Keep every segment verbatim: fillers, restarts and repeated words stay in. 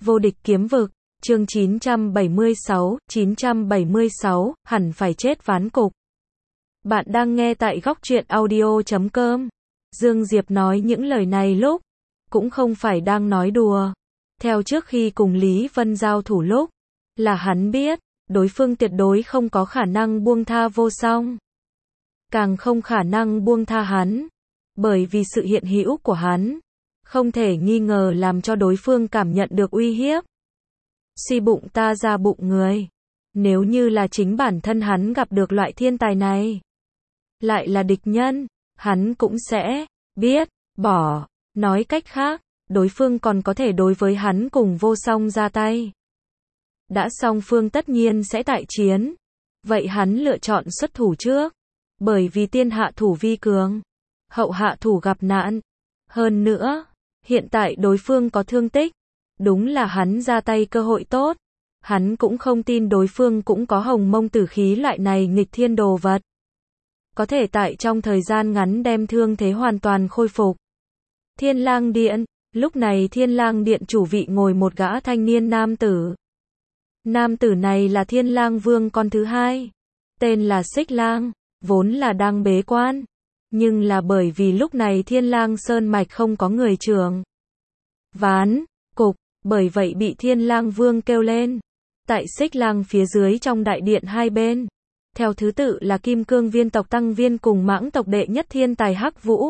Vô địch kiếm vực, chương chín trăm bảy mươi sáu, chín trăm bảy mươi sáu, hẳn phải chết ván cục. Bạn đang nghe tại góc truyện audio chấm com. Dương Diệp nói những lời này lúc, cũng không phải đang nói đùa. Theo trước khi cùng Lý Vân giao thủ lúc, là hắn biết, đối phương tuyệt đối không có khả năng buông tha Vô Song. Càng không khả năng buông tha hắn, bởi vì sự hiện hữu của hắn, không thể nghi ngờ làm cho đối phương cảm nhận được uy hiếp. Suy bụng ta ra bụng người. Nếu như là chính bản thân hắn gặp được loại thiên tài này, lại là địch nhân, hắn cũng sẽ biết bỏ. Nói cách khác, đối phương còn có thể đối với hắn cùng Vô Song ra tay. Đã song phương tất nhiên sẽ tại chiến. Vậy hắn lựa chọn xuất thủ trước. Bởi vì tiên hạ thủ vi cường, hậu hạ thủ gặp nạn. Hơn nữa, hiện tại đối phương có thương tích. Đúng là hắn ra tay cơ hội tốt. Hắn cũng không tin đối phương cũng có hồng mông tử khí loại này nghịch thiên đồ vật. Có thể tại trong thời gian ngắn đem thương thế hoàn toàn khôi phục. Thiên Lang Điện, lúc này Thiên Lang Điện chủ vị ngồi một gã thanh niên nam tử. Nam tử này là Thiên Lang Vương con thứ hai. Tên là Xích Lang, vốn là đang bế quan. Nhưng là bởi vì lúc này Thiên Lang Sơn Mạch không có người trưởng ván cục, bởi vậy bị Thiên Lang Vương kêu lên. Tại Xích Lang phía dưới trong đại điện hai bên, theo thứ tự là Kim Cương Viên tộc Tăng Viên cùng Mãng tộc đệ nhất thiên tài Hắc Vũ.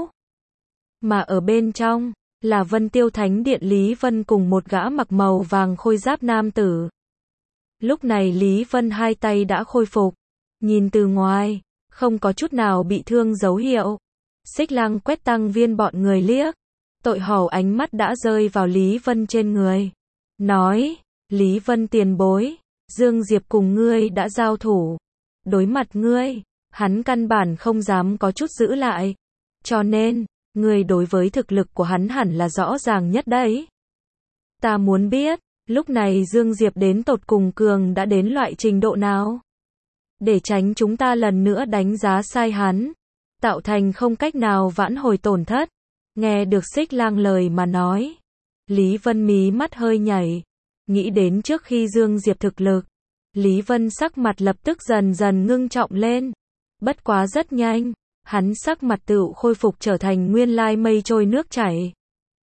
Mà ở bên trong, là Vân Tiêu Thánh Điện Lý Vân cùng một gã mặc màu vàng khôi giáp nam tử. Lúc này Lý Vân hai tay đã khôi phục. Nhìn từ ngoài, không có chút nào bị thương dấu hiệu. Xích Lang quét Tăng Viên bọn người liếc. Tội hầu ánh mắt đã rơi vào Lý Vân trên người. Nói, Lý Vân tiền bối, Dương Diệp cùng ngươi đã giao thủ. Đối mặt ngươi, hắn căn bản không dám có chút giữ lại. Cho nên, ngươi đối với thực lực của hắn hẳn là rõ ràng nhất đấy. Ta muốn biết, lúc này Dương Diệp đến tột cùng cường đã đến loại trình độ nào? Để tránh chúng ta lần nữa đánh giá sai hắn, tạo thành không cách nào vãn hồi tổn thất. Nghe được Xích Lang lời mà nói, Lý Vân mí mắt hơi nhảy, nghĩ đến trước khi Dương Diệp thực lực, Lý Vân sắc mặt lập tức dần dần ngưng trọng lên. Bất quá rất nhanh, hắn sắc mặt tựu khôi phục trở thành nguyên lai mây trôi nước chảy.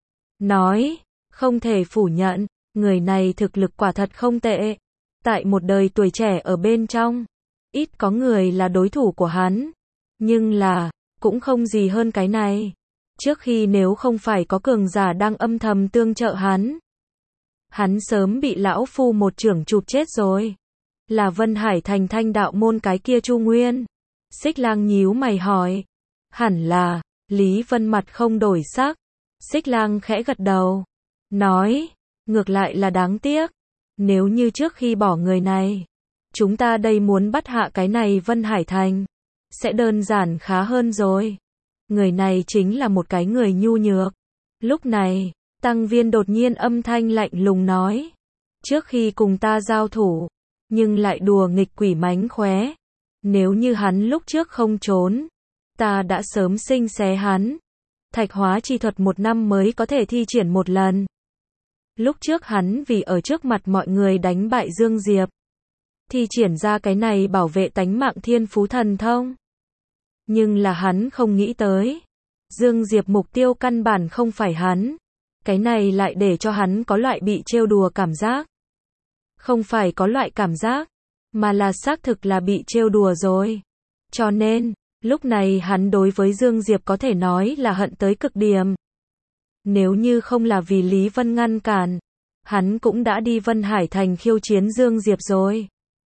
Nói, không thể phủ nhận, người này thực lực quả thật không tệ. Tại một đời tuổi trẻ ở bên trong, ít có người là đối thủ của hắn. Nhưng là, cũng không gì hơn cái này. Trước khi nếu không phải có cường giả đang âm thầm tương trợ hắn, hắn sớm bị lão phu một chưởng chụp chết rồi. Là Vân Hải thành Thanh đạo môn cái kia Chu Nguyên. Xích Lang nhíu mày hỏi. Hẳn là, Lý Vân mặt không đổi sắc. Xích Lang khẽ gật đầu. Nói, ngược lại là đáng tiếc. Nếu như trước khi bỏ người này, chúng ta đây muốn bắt hạ cái này Vân Hải thành, sẽ đơn giản khá hơn rồi. Người này chính là một cái người nhu nhược. Lúc này, Tăng Viên đột nhiên âm thanh lạnh lùng nói. Trước khi cùng ta giao thủ, nhưng lại đùa nghịch quỷ mánh khóe. Nếu như hắn lúc trước không trốn, ta đã sớm sinh xé hắn. Thạch hóa chi thuật một năm mới có thể thi triển một lần. Lúc trước hắn vì ở trước mặt mọi người đánh bại Dương Diệp, thi triển ra cái này bảo vệ tánh mạng thiên phú thần thông. Nhưng là hắn không nghĩ tới, Dương Diệp mục tiêu căn bản không phải hắn. Cái này lại để cho hắn có loại bị trêu đùa cảm giác. Không phải có loại cảm giác, mà là xác thực là bị trêu đùa rồi. Cho nên, lúc này hắn đối với Dương Diệp có thể nói là hận tới cực điểm. Nếu như không là vì Lý Vân ngăn cản, hắn cũng đã đi Vân Hải thành khiêu chiến Dương Diệp rồi.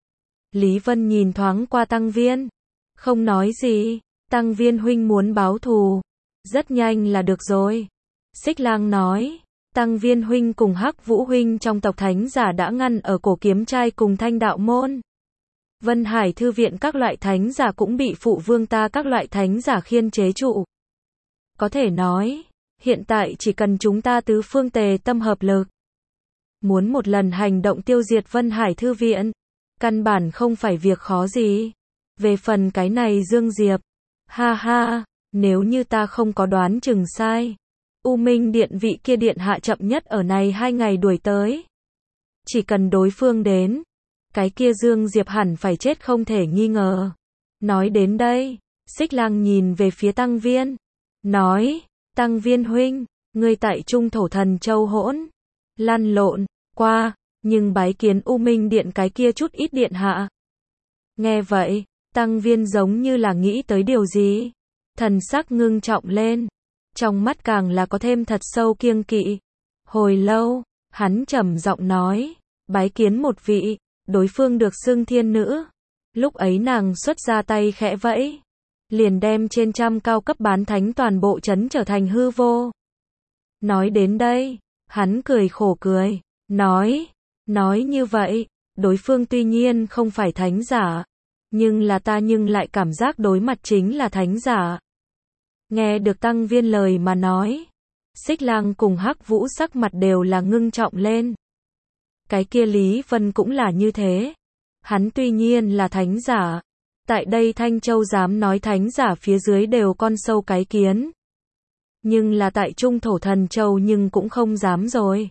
Lý Vân nhìn thoáng qua Tăng Viên, không nói gì. Tăng Viên huynh muốn báo thù, rất nhanh là được rồi. Xích Lang nói, Tăng Viên huynh cùng Hắc Vũ huynh trong tộc thánh giả đã ngăn ở cổ kiếm trai cùng Thanh đạo môn. Vân Hải thư viện các loại thánh giả cũng bị phụ vương ta các loại thánh giả khiên chế trụ. Có thể nói, hiện tại chỉ cần chúng ta tứ phương tề tâm hợp lực, muốn một lần hành động tiêu diệt Vân Hải thư viện, căn bản không phải việc khó gì. Về phần cái này Dương Diệp, ha ha, nếu như ta không có đoán chừng sai, U Minh Điện vị kia điện hạ chậm nhất ở này hai ngày đuổi tới. Chỉ cần đối phương đến, cái kia Dương Diệp hẳn phải chết không thể nghi ngờ. Nói đến đây, Xích Lang nhìn về phía Tăng Viên, nói, Tăng Viên huynh, ngươi tại Trung Thổ Thần Châu hỗn, lăn lộn, qua, nhưng bái kiến U Minh Điện cái kia chút ít điện hạ. Nghe vậy, Tăng Viên giống như là nghĩ tới điều gì, thần sắc ngưng trọng lên, trong mắt càng là có thêm thật sâu kiêng kỵ. Hồi lâu, hắn trầm giọng nói, bái kiến một vị, đối phương được xưng thiên nữ. Lúc ấy nàng xuất ra tay khẽ vẫy, liền đem trên trăm cao cấp bán thánh toàn bộ chấn trở thành hư vô. Nói đến đây, hắn cười khổ cười, nói, nói như vậy, đối phương tuy nhiên không phải thánh giả, nhưng là ta nhưng lại cảm giác đối mặt chính là thánh giả. Nghe được Tăng Viên lời mà nói, Xích Lang cùng Hắc Vũ sắc mặt đều là ngưng trọng lên. Cái kia Lý Vân cũng là như thế. Hắn tuy nhiên là thánh giả, tại đây Thanh Châu dám nói thánh giả phía dưới đều con sâu cái kiến. Nhưng là tại Trung Thổ Thần Châu nhưng cũng không dám rồi.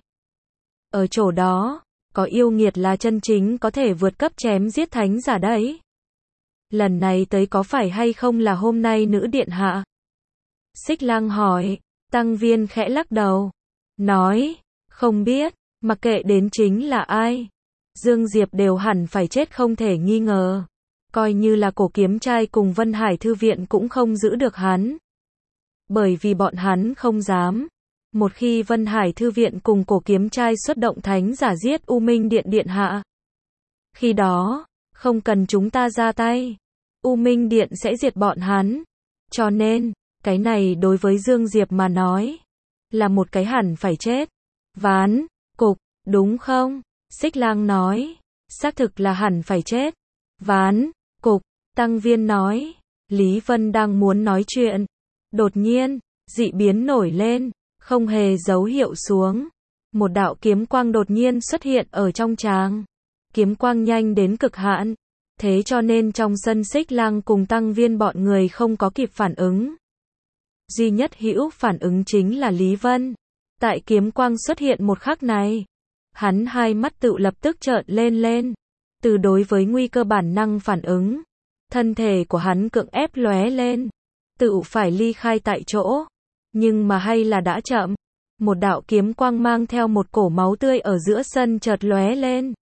Ở chỗ đó, có yêu nghiệt là chân chính có thể vượt cấp chém giết thánh giả đấy. Lần này tới có phải hay không là hôm nay nữ điện hạ? Xích Lang hỏi, Tăng Viên khẽ lắc đầu, nói, không biết, mặc kệ đến chính là ai. Dương Diệp đều hẳn phải chết không thể nghi ngờ. Coi như là Cổ Kiếm Trai cùng Vân Hải Thư Viện cũng không giữ được hắn. Bởi vì bọn hắn không dám. Một khi Vân Hải Thư Viện cùng Cổ Kiếm Trai xuất động thánh giả giết U Minh Điện điện hạ. Khi đó, không cần chúng ta ra tay, U Minh Điện sẽ diệt bọn hắn. Cho nên, cái này đối với Dương Diệp mà nói, là một cái hẳn phải chết. Ván, cục, đúng không? Xích Lang nói, xác thực là hẳn phải chết. Ván, cục, Tăng Viên nói, Lý Vân đang muốn nói chuyện. Đột nhiên, dị biến nổi lên, không hề dấu hiệu xuống. Một đạo kiếm quang đột nhiên xuất hiện ở trong tràng. Kiếm quang nhanh đến cực hạn. Thế cho nên trong sân Xích Lang cùng Tăng Viên bọn người không có kịp phản ứng. Duy nhất hữu phản ứng chính là Lý Vân. Tại kiếm quang xuất hiện một khắc này, hắn hai mắt tự lập tức trợn lên lên. Từ đối với nguy cơ bản năng phản ứng, thân thể của hắn cưỡng ép lóe lên, tự phải ly khai tại chỗ. Nhưng mà hay là đã chậm. Một đạo kiếm quang mang theo một cổ máu tươi ở giữa sân chợt lóe lên.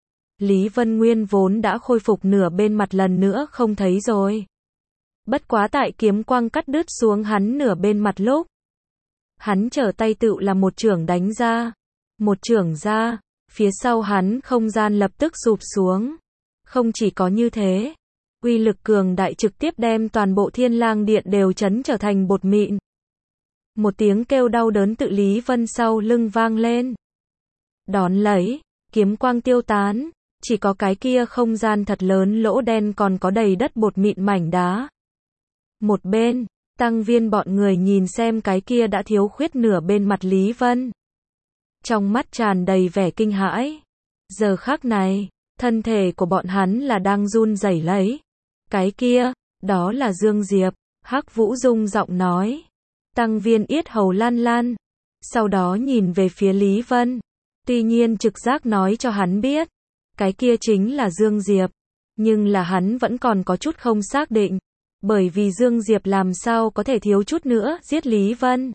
Lý Vân Nguyên vốn đã khôi phục nửa bên mặt lần nữa không thấy rồi. Bất quá tại kiếm quang cắt đứt xuống hắn nửa bên mặt lúc, hắn trở tay tự là một chưởng đánh ra. Một chưởng ra, phía sau hắn không gian lập tức sụp xuống. Không chỉ có như thế, uy lực cường đại trực tiếp đem toàn bộ Thiên Lang Điện đều chấn trở thành bột mịn. Một tiếng kêu đau đớn tự Lý Vân sau lưng vang lên. Đón lấy, kiếm quang tiêu tán, chỉ có cái kia không gian thật lớn lỗ đen còn có đầy đất bột mịn mảnh đá. Một bên, Tăng Viên bọn người nhìn xem cái kia đã thiếu khuyết nửa bên mặt Lý Vân. Trong mắt tràn đầy vẻ kinh hãi. Giờ khắc này, thân thể của bọn hắn là đang run rẩy lấy. Cái kia, đó là Dương Diệp. Hắc Vũ rung giọng nói. Tăng Viên yết hầu lan lan. Sau đó nhìn về phía Lý Vân. Tuy nhiên trực giác nói cho hắn biết, cái kia chính là Dương Diệp. Nhưng là hắn vẫn còn có chút không xác định. Bởi vì Dương Diệp làm sao có thể thiếu chút nữa giết Lý Vân.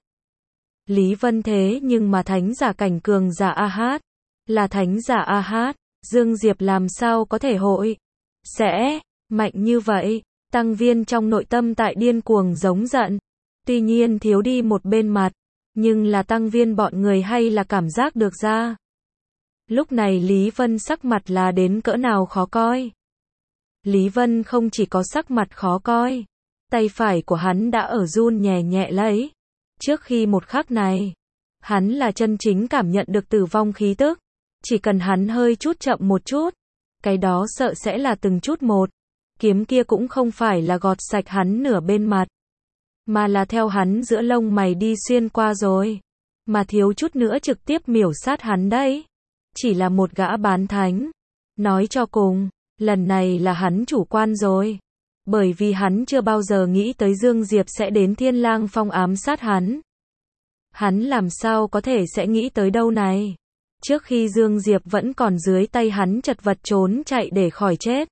Lý Vân thế nhưng mà thánh giả cảnh cường giả A Hát. Là thánh giả A Hát, Dương Diệp làm sao có thể hội sẽ mạnh như vậy. Tăng Viên trong nội tâm tại điên cuồng giống giận. Tuy nhiên thiếu đi một bên mặt, nhưng là Tăng Viên bọn người hay là cảm giác được ra. Lúc này Lý Vân sắc mặt là đến cỡ nào khó coi. Lý Vân không chỉ có sắc mặt khó coi, tay phải của hắn đã ở run nhẹ nhẹ lấy. Trước khi một khắc này, hắn là chân chính cảm nhận được tử vong khí tức. Chỉ cần hắn hơi chút chậm một chút, cái đó sợ sẽ là từng chút một. Kiếm kia cũng không phải là gọt sạch hắn nửa bên mặt, mà là theo hắn giữa lông mày đi xuyên qua rồi. Mà thiếu chút nữa trực tiếp miểu sát hắn đấy. Chỉ là một gã bán thánh. Nói cho cùng, lần này là hắn chủ quan rồi. Bởi vì hắn chưa bao giờ nghĩ tới Dương Diệp sẽ đến Thiên Lang Phong ám sát hắn. Hắn làm sao có thể sẽ nghĩ tới đâu này. Trước khi Dương Diệp vẫn còn dưới tay hắn chật vật trốn chạy để khỏi chết.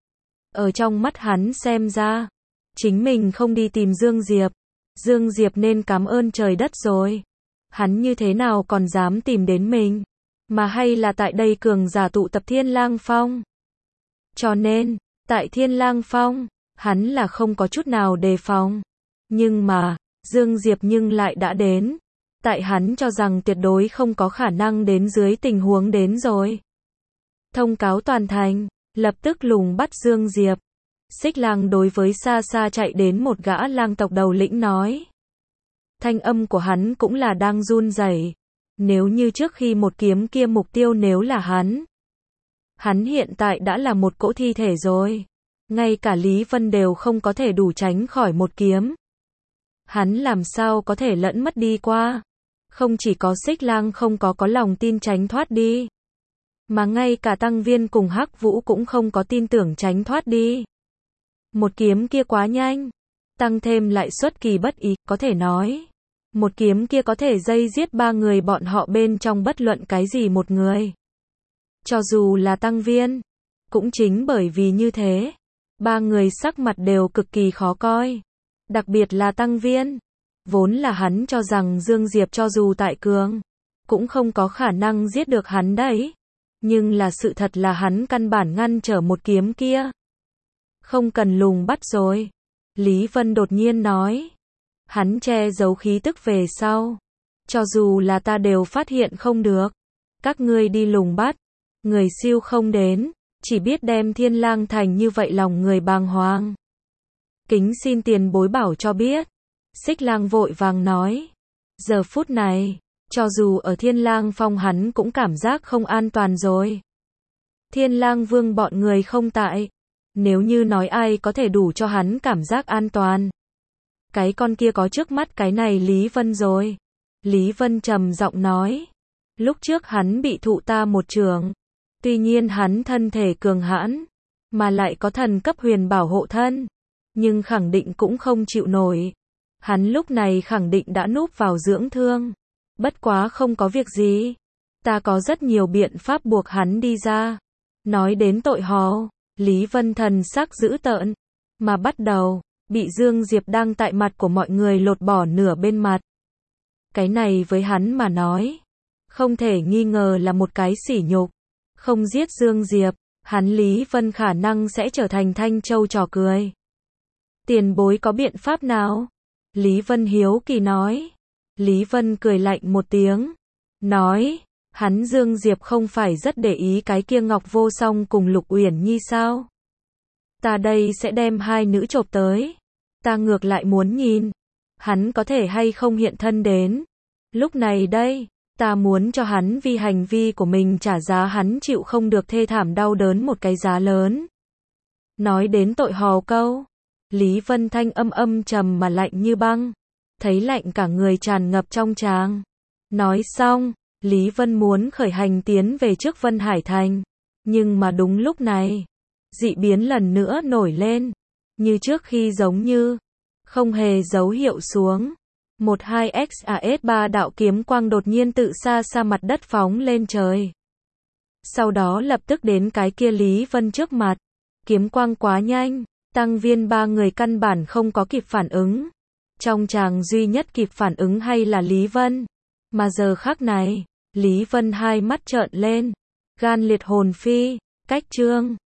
Ở trong mắt hắn xem ra, chính mình không đi tìm Dương Diệp, Dương Diệp nên cảm ơn trời đất rồi. Hắn như thế nào còn dám tìm đến mình, mà hay là tại đây cường giả tụ tập Thiên Lang Phong. Cho nên, tại Thiên Lang Phong, hắn là không có chút nào đề phòng. Nhưng mà, Dương Diệp nhưng lại đã đến. Tại hắn cho rằng tuyệt đối không có khả năng đến dưới tình huống đến rồi. Thông cáo toàn thành, lập tức lùng bắt Dương Diệp. Xích Lang đối với xa xa chạy đến một gã lang tộc đầu lĩnh nói. Thanh âm của hắn cũng là đang run rẩy. Nếu như trước khi một kiếm kia mục tiêu nếu là hắn. Hắn hiện tại đã là một cỗ thi thể rồi. Ngay cả Lý Vân đều không có thể đủ tránh khỏi một kiếm. Hắn làm sao có thể lẫn mất đi qua. Không chỉ có Xích Lang không có có lòng tin tránh thoát đi. Mà ngay cả Tăng Viên cùng Hắc Vũ cũng không có tin tưởng tránh thoát đi. Một kiếm kia quá nhanh. Tăng thêm lại xuất kỳ bất ý, có thể nói. Một kiếm kia có thể dây giết ba người bọn họ bên trong bất luận cái gì một người. Cho dù là Tăng Viên. Cũng chính bởi vì như thế. Ba người sắc mặt đều cực kỳ khó coi. Đặc biệt là Tăng Viên. Vốn là hắn cho rằng Dương Diệp cho dù tại cường. Cũng không có khả năng giết được hắn đấy. Nhưng là sự thật là hắn căn bản ngăn trở một kiếm kia. Không cần lùng bắt rồi. Lý Vân đột nhiên nói. Hắn che giấu khí tức về sau. Cho dù là ta đều phát hiện không được. Các ngươi đi lùng bắt. Người siêu không đến. Chỉ biết đem Thiên Lang thành như vậy lòng người bàng hoàng. Kính xin tiền bối bảo cho biết. Xích Lang vội vàng nói. Giờ phút này, cho dù ở Thiên Lang Phong hắn cũng cảm giác không an toàn rồi. Thiên Lang Vương bọn người không tại. Nếu như nói ai có thể đủ cho hắn cảm giác an toàn. Cái con kia có trước mắt cái này Lý Vân rồi. Lý Vân trầm giọng nói. Lúc trước hắn bị thụ ta một trường. Tuy nhiên hắn thân thể cường hãn. Mà lại có thần cấp huyền bảo hộ thân. Nhưng khẳng định cũng không chịu nổi. Hắn lúc này khẳng định đã núp vào dưỡng thương. Bất quá không có việc gì. Ta có rất nhiều biện pháp buộc hắn đi ra. Nói đến tội hò. Lý Vân thần sắc dữ tợn. Mà bắt đầu. Bị Dương Diệp đang tại mặt của mọi người lột bỏ nửa bên mặt. Cái này với hắn mà nói. Không thể nghi ngờ là một cái sỉ nhục. Không giết Dương Diệp. Hắn Lý Vân khả năng sẽ trở thành Thanh Châu trò cười. Tiền bối có biện pháp nào? Lý Vân hiếu kỳ nói. Lý Vân cười lạnh một tiếng. Nói. Hắn Dương Diệp không phải rất để ý cái kia Ngọc Vô Song cùng Lục Uyển Nhi sao? Ta đây sẽ đem hai nữ chộp tới. Ta ngược lại muốn nhìn. Hắn có thể hay không hiện thân đến. Lúc này đây. Ta muốn cho hắn vì hành vi của mình trả giá hắn chịu không được thê thảm đau đớn một cái giá lớn. Nói đến tội hò câu. Lý Vân thanh âm âm trầm mà lạnh như băng. Thấy lạnh cả người tràn ngập trong tràng. Nói xong, Lý Vân muốn khởi hành tiến về trước Vân Hải Thành. Nhưng mà đúng lúc này, dị biến lần nữa nổi lên. Như trước khi giống như, không hề dấu hiệu xuống. một hai ích a ét ba đạo kiếm quang đột nhiên tự xa xa mặt đất phóng lên trời. Sau đó lập tức đến cái kia Lý Vân trước mặt. Kiếm quang quá nhanh. Tăng Viên ba người căn bản không có kịp phản ứng. Trong chàng duy nhất kịp phản ứng hay là Lý Vân. Mà giờ khắc này, Lý Vân hai mắt trợn lên. Gan liệt hồn phi, cách chương.